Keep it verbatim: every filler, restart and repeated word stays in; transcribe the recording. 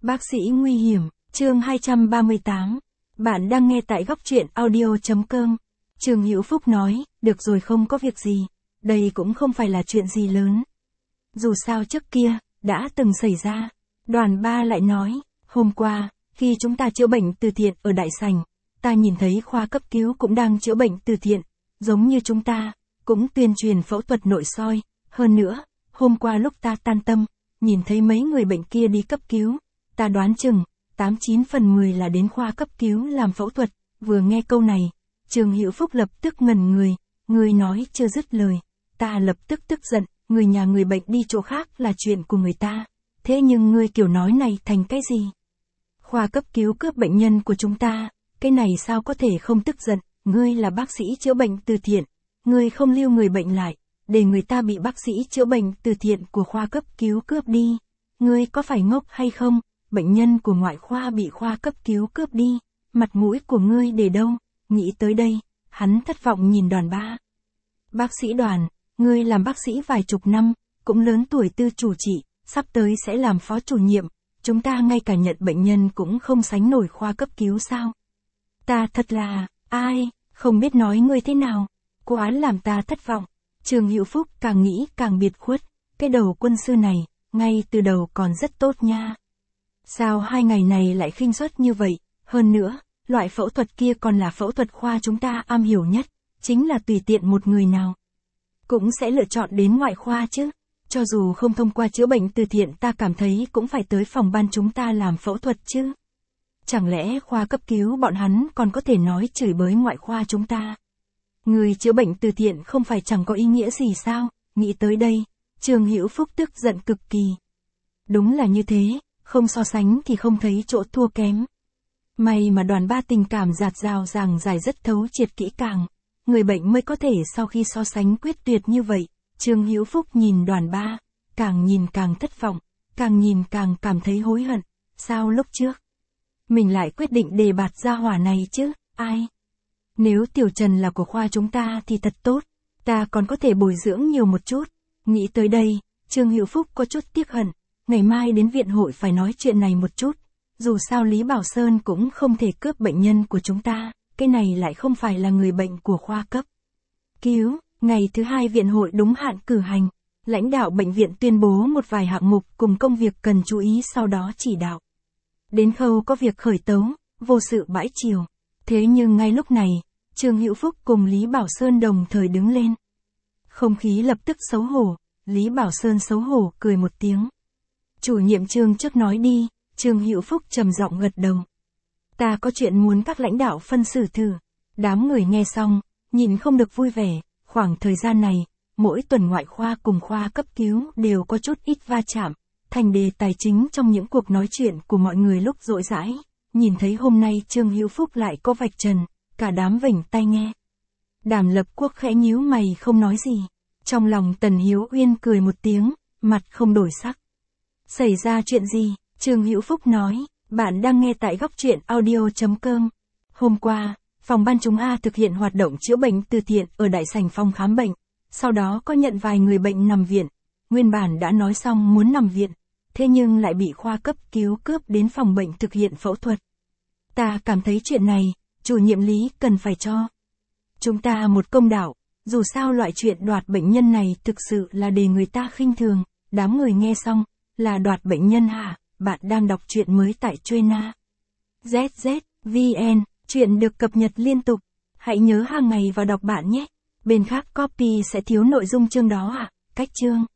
Bác sĩ nguy hiểm, chương hai trăm ba mươi tám. Bạn đang nghe tại góc truyện audio.com. Trương Hữu Phúc nói, được rồi không có việc gì, đây cũng không phải là chuyện gì lớn. Dù sao trước kia, đã từng xảy ra. Đoàn ba lại nói, hôm qua, khi chúng ta chữa bệnh từ thiện ở Đại Sảnh, ta nhìn thấy khoa cấp cứu cũng đang chữa bệnh từ thiện, giống như chúng ta, cũng tuyên truyền phẫu thuật nội soi. Hơn nữa, hôm qua lúc ta tan tâm, nhìn thấy mấy người bệnh kia đi cấp cứu, ta đoán chừng, tám chín phần mười là đến khoa cấp cứu làm phẫu thuật. Vừa nghe câu này, Trương Hữu Phúc lập tức ngẩn người, người nói chưa dứt lời, ta lập tức tức giận, người nhà người bệnh đi chỗ khác là chuyện của người ta, thế nhưng ngươi kiểu nói này thành cái gì? Khoa cấp cứu cướp bệnh nhân của chúng ta, cái này sao có thể không tức giận, ngươi là bác sĩ chữa bệnh từ thiện, ngươi không lưu người bệnh lại, để người ta bị bác sĩ chữa bệnh từ thiện của khoa cấp cứu cướp đi, ngươi có phải ngốc hay không? Bệnh nhân của ngoại khoa bị khoa cấp cứu cướp đi, mặt mũi của ngươi để đâu? Nghĩ tới đây, hắn thất vọng nhìn Đoàn ba. Bác sĩ Đoàn, ngươi làm bác sĩ vài chục năm, cũng lớn tuổi tư chủ trị, sắp tới sẽ làm phó chủ nhiệm, chúng ta ngay cả nhận bệnh nhân cũng không sánh nổi khoa cấp cứu sao? Ta thật là, ai, không biết nói ngươi thế nào, quá làm ta thất vọng. Trương Hữu Phúc càng nghĩ càng biệt khuất, cái đầu quân sư này, ngay từ đầu còn rất tốt nha. Sao hai ngày này lại khinh suất như vậy? Hơn nữa, loại phẫu thuật kia còn là phẫu thuật khoa chúng ta am hiểu nhất, chính là tùy tiện một người nào cũng sẽ lựa chọn đến ngoại khoa chứ. Cho dù không thông qua chữa bệnh từ thiện ta cảm thấy cũng phải tới phòng ban chúng ta làm phẫu thuật chứ. Chẳng lẽ khoa cấp cứu bọn hắn còn có thể nói chửi bới ngoại khoa chúng ta? Người chữa bệnh từ thiện không phải chẳng có ý nghĩa gì sao? Nghĩ tới đây, Trương Hữu Phúc tức giận cực kỳ. Đúng là như thế, không so sánh thì không thấy chỗ thua kém. May mà Đoàn ba tình cảm dạt dào giảng giải rất thấu triệt kỹ càng, người bệnh mới có thể sau khi so sánh quyết tuyệt như vậy. Trương Hữu Phúc nhìn Đoàn ba, càng nhìn càng thất vọng, càng nhìn càng cảm thấy hối hận. Sao lúc trước mình lại quyết định đề bạt gia hỏa này chứ? Ai? Nếu Tiểu Trần là của khoa chúng ta thì thật tốt, ta còn có thể bồi dưỡng nhiều một chút. Nghĩ tới đây, Trương Hữu Phúc có chút tiếc hận, ngày mai đến viện hội phải nói chuyện này một chút. Dù sao Lý Bảo Sơn cũng không thể cướp bệnh nhân của chúng ta, cái này lại không phải là người bệnh của khoa cấp cứu. Ngày thứ hai viện hội đúng hạn cử hành, lãnh đạo bệnh viện tuyên bố một vài hạng mục cùng công việc cần chú ý, sau đó chỉ đạo đến khâu có việc khởi tấu, vô sự bãi triều. Thế nhưng ngay lúc này, Trương Hữu Phúc cùng Lý Bảo Sơn đồng thời đứng lên. Không khí lập tức xấu hổ, Lý Bảo Sơn xấu hổ cười một tiếng. Chủ nhiệm Trương trước nói đi. Trương Hữu Phúc trầm giọng gật đầu. Ta có chuyện muốn các lãnh đạo phân xử thử. Đám người nghe xong, nhìn không được vui vẻ. Khoảng thời gian này, mỗi tuần ngoại khoa cùng khoa cấp cứu đều có chút ít va chạm, thành đề tài chính trong những cuộc nói chuyện của mọi người lúc rỗi rãi. Nhìn thấy hôm nay Trương Hữu Phúc lại có vạch trần, cả đám vểnh tai nghe. Đàm Lập Quốc khẽ nhíu mày không nói gì. Trong lòng Tần Hiếu Uyên cười một tiếng, mặt không đổi sắc. Xảy ra chuyện gì? Trương Hữu Phúc nói, bạn đang nghe tại góc truyện audio.com. Hôm qua, phòng ban chúng A thực hiện hoạt động chữa bệnh từ thiện ở Đại Sảnh phòng khám bệnh. Sau đó có nhận vài người bệnh nằm viện. Nguyên bản đã nói xong muốn nằm viện, thế nhưng lại bị khoa cấp cứu cướp đến phòng bệnh thực hiện phẫu thuật. Ta cảm thấy chuyện này, chủ nhiệm Lý cần phải cho chúng ta một công đạo. Dù sao loại chuyện đoạt bệnh nhân này thực sự là để người ta khinh thường. Đám người nghe xong, là đoạt bệnh nhân hả? Bạn đang đọc truyện mới tại Truyena zét zét vê en, truyện được cập nhật liên tục. Hãy nhớ hàng ngày vào đọc bạn nhé. Bên khác copy sẽ thiếu nội dung chương đó à? Cách chương